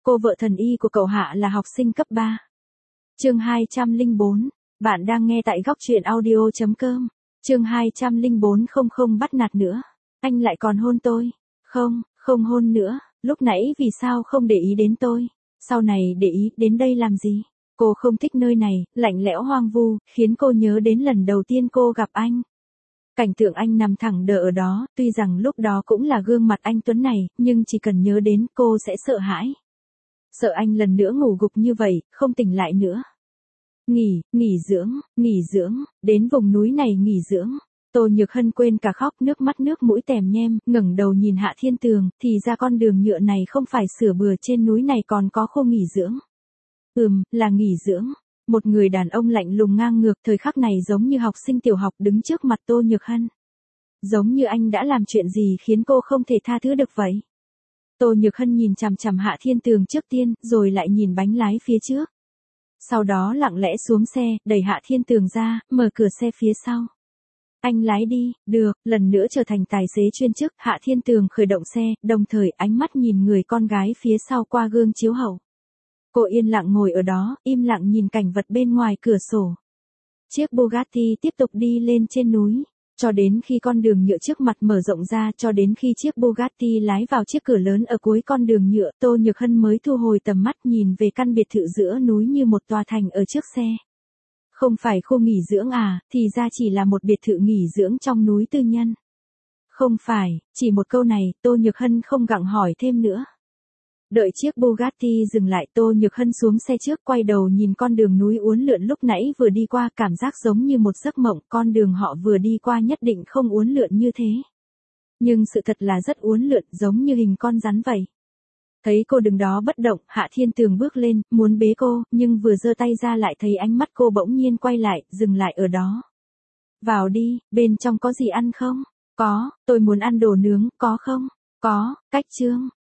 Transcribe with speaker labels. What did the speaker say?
Speaker 1: Cô vợ thần y của cậu Hạ là học sinh cấp 3. Chương 204. Bạn đang nghe tại góc truyện audio.com. Chương 204 không bắt nạt nữa. Anh lại còn hôn tôi. Không hôn nữa. Lúc nãy vì sao không để ý đến tôi? Sau này để ý đến đây làm gì? Cô không thích nơi này, lạnh lẽo hoang vu, khiến cô nhớ đến lần đầu tiên cô gặp anh. Cảnh tượng anh nằm thẳng đờ ở đó, tuy rằng lúc đó cũng là gương mặt anh tuấn này, nhưng chỉ cần nhớ đến cô sẽ sợ hãi. Sợ anh lần nữa ngủ gục như vậy, không tỉnh lại nữa. Nghỉ dưỡng, đến vùng núi này nghỉ dưỡng. Tô Nhược Hân quên cả khóc, nước mắt nước mũi tèm nhem, ngẩng đầu nhìn Hạ Thiên Tường, thì ra con đường nhựa này không phải sửa bừa, trên núi này còn có khu nghỉ dưỡng. Là nghỉ dưỡng. Một người đàn ông lạnh lùng ngang ngược thời khắc này giống như học sinh tiểu học đứng trước mặt Tô Nhược Hân. Giống như anh đã làm chuyện gì khiến cô không thể tha thứ được vậy. Tô Nhược Hân nhìn chằm chằm Hạ Thiên Tường trước tiên, rồi lại nhìn bánh lái phía trước. Sau đó lặng lẽ xuống xe, đẩy Hạ Thiên Tường ra, mở cửa xe phía sau. Anh lái đi, được, lần nữa trở thành tài xế chuyên chức, Hạ Thiên Tường khởi động xe, đồng thời ánh mắt nhìn người con gái phía sau qua gương chiếu hậu. Cô yên lặng ngồi ở đó, im lặng nhìn cảnh vật bên ngoài cửa sổ. Chiếc Bugatti tiếp tục đi lên trên núi, cho đến khi con đường nhựa trước mặt mở rộng ra, cho đến khi chiếc Bugatti lái vào chiếc cửa lớn ở cuối con đường nhựa, Tô Nhược Hân mới thu hồi tầm mắt nhìn về căn biệt thự giữa núi như một tòa thành ở trước xe. Không phải khu nghỉ dưỡng à, thì ra chỉ là một biệt thự nghỉ dưỡng trong núi tư nhân. Không phải, chỉ một câu này, Tô Nhược Hân không gặng hỏi thêm nữa. Đợi chiếc Bugatti dừng lại, Tô Nhược Hân xuống xe trước, quay đầu nhìn con đường núi uốn lượn lúc nãy vừa đi qua, cảm giác giống như một giấc mộng, con đường họ vừa đi qua nhất định không uốn lượn như thế. Nhưng sự thật là rất uốn lượn, giống như hình con rắn vậy. Thấy cô đứng đó bất động, Hạ Thiên Tường bước lên, muốn bế cô, nhưng vừa giơ tay ra lại thấy ánh mắt cô bỗng nhiên quay lại, dừng lại ở đó. Vào đi, bên trong có gì ăn không? Có, tôi muốn ăn đồ nướng, có không? Có, cách Trương.